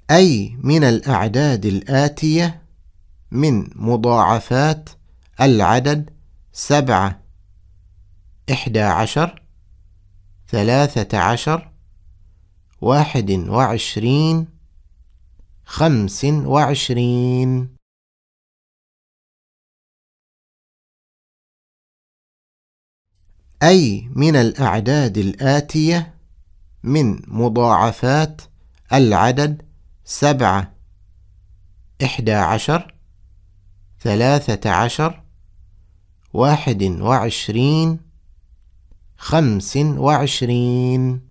أي من الأعداد الآتية من مضاعفات العدد 7 11 13 21 25. أي من الأعداد الآتية من مضاعفات العدد 7 11 13 21 25.